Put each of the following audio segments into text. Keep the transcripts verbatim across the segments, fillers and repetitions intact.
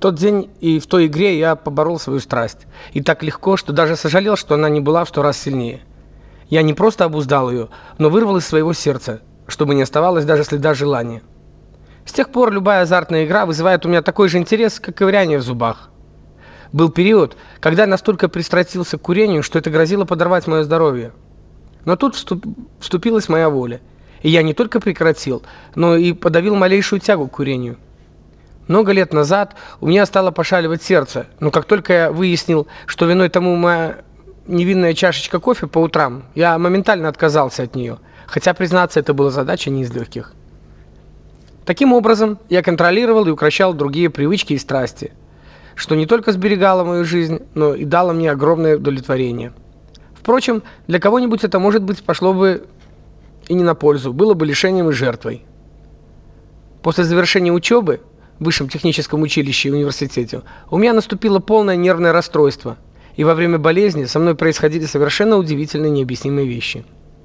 тот день и в той игре я поборол свою страсть. И так легко, что даже сожалел, что она не была в сто раз сильнее. Я не просто обуздал ее, но вырвал из своего сердца, чтобы не оставалось даже следа желания. С тех пор любая азартная игра вызывает у меня такой же интерес, как ковыряние в зубах. Был период, когда я настолько пристрастился к курению, что это грозило подорвать мое здоровье. Но тут вступ... вступилась моя воля, и я не только прекратил, но и подавил малейшую тягу к курению. Много лет назад у меня стало пошаливать сердце, но как только я выяснил, что виной тому моя невинная чашечка кофе по утрам, я моментально отказался от нее, хотя, признаться, это была задача не из легких. Таким образом, я контролировал и укрощал другие привычки и страсти, что не только сберегало мою жизнь, но и дало мне огромное удовлетворение. Впрочем, для кого-нибудь это, может быть, пошло бы и не на пользу, было бы лишением и жертвой. После завершения учебы в высшем техническом училище и университете у меня наступило полное нервное расстройство, и во время болезни со мной происходили совершенно удивительные необъяснимые вещи.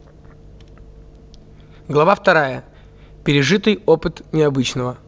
Глава вторая. Пережитый опыт необычного.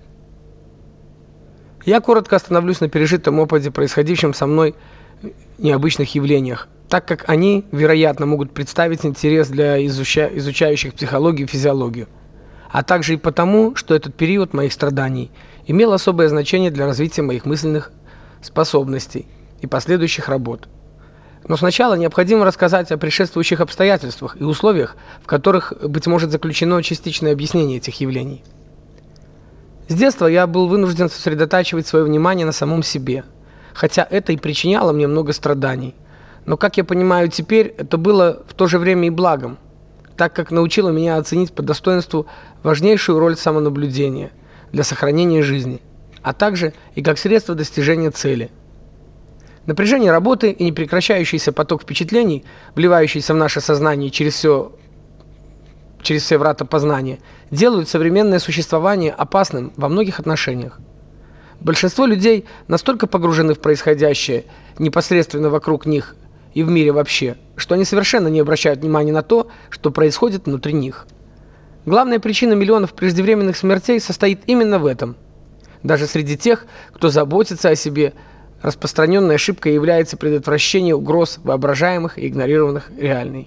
Я коротко остановлюсь на пережитом опыте, происходившем со мной необычных явлениях, так как они, вероятно, могут представить интерес для изуча... изучающих психологию и физиологию, а также и потому, что этот период моих страданий имел особое значение для развития моих мысленных способностей и последующих работ. Но сначала необходимо рассказать о предшествующих обстоятельствах и условиях, в которых, быть может, заключено частичное объяснение этих явлений. С детства я был вынужден сосредотачивать свое внимание на самом себе, хотя это и причиняло мне много страданий. Но, как я понимаю теперь, это было в то же время и благом, так как научило меня оценить по достоинству важнейшую роль самонаблюдения для сохранения жизни, а также и как средство достижения цели. Напряжение работы и непрекращающийся поток впечатлений, вливающийся в наше сознание через все, через все врата познания, делают современное существование опасным во многих отношениях. Большинство людей настолько погружены в происходящее непосредственно вокруг них и в мире вообще, что они совершенно не обращают внимания на то, что происходит внутри них. Главная причина миллионов преждевременных смертей состоит именно в этом. Даже среди тех, кто заботится о себе, распространенной ошибкой является предотвращение угроз воображаемых и игнорированных реальной.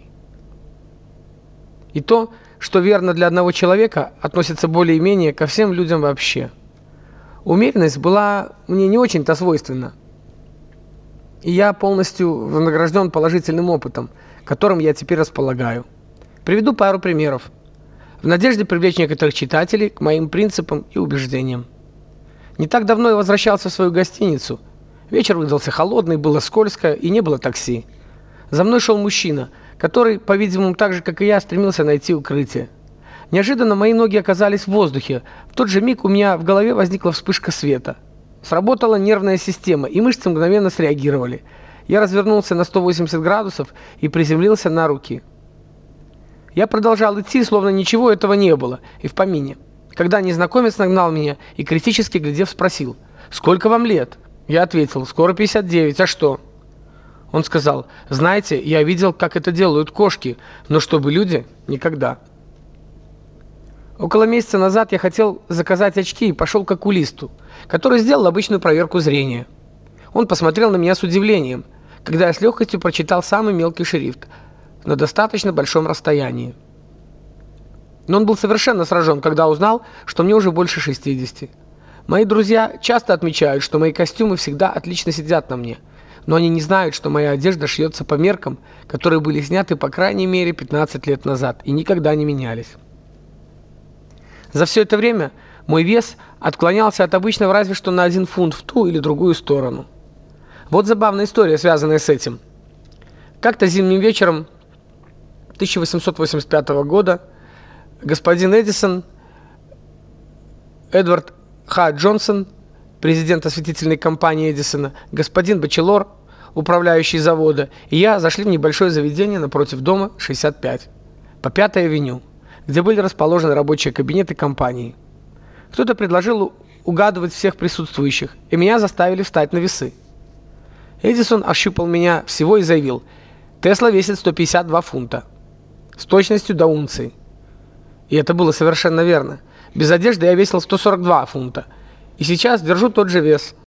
И то, что верно для одного человека, относится более-менее ко всем людям вообще. Умеренность была мне не очень-то свойственна, и я полностью вознагражден положительным опытом, которым я теперь располагаю. Приведу пару примеров, в надежде привлечь некоторых читателей к моим принципам и убеждениям. Не так давно я возвращался в свою гостиницу. Вечер выдался холодный, было скользко и не было такси. За мной шел мужчина, который, по-видимому, так же, как и я, стремился найти укрытие. Неожиданно мои ноги оказались в воздухе. В тот же миг у меня в голове возникла вспышка света. Сработала нервная система, и мышцы мгновенно среагировали. Я развернулся на сто восемьдесят градусов и приземлился на руки. Я продолжал идти, словно ничего этого не было, и в помине. Когда незнакомец нагнал меня и, критически глядев, спросил: «Сколько вам лет?» Я ответил: «Скоро пятьдесят девять, а что?» Он сказал: «Знаете, я видел, как это делают кошки, но чтобы люди – никогда». Около месяца назад я хотел заказать очки и пошел к окулисту, который сделал обычную проверку зрения. Он посмотрел на меня с удивлением, когда я с легкостью прочитал самый мелкий шрифт на достаточно большом расстоянии. Но он был совершенно сражен, когда узнал, что мне уже больше шестидесяти. Мои друзья часто отмечают, что мои костюмы всегда отлично сидят на мне, но они не знают, что моя одежда шьется по меркам, которые были сняты по крайней мере пятнадцать лет назад и никогда не менялись. За все это время мой вес отклонялся от обычного разве что на один фунт в ту или другую сторону. Вот забавная история, связанная с этим. Как-то зимним вечером тысяча восемьсот восемьдесят пятого года господин Эдисон, Эдвард Х. Джонсон, президент осветительной компании Эдисона, господин Бачелор, управляющий завода, и я зашли в небольшое заведение напротив дома шестьдесят пять, по Пятой авеню, где были расположены рабочие кабинеты компании. Кто-то предложил угадывать всех присутствующих, и меня заставили встать на весы. Эдисон ощупал меня всего и заявил: «Тесла весит сто пятьдесят два фунта, с точностью до унции». И это было совершенно верно. Без одежды я весил сто сорок два фунта, и сейчас держу тот же вес.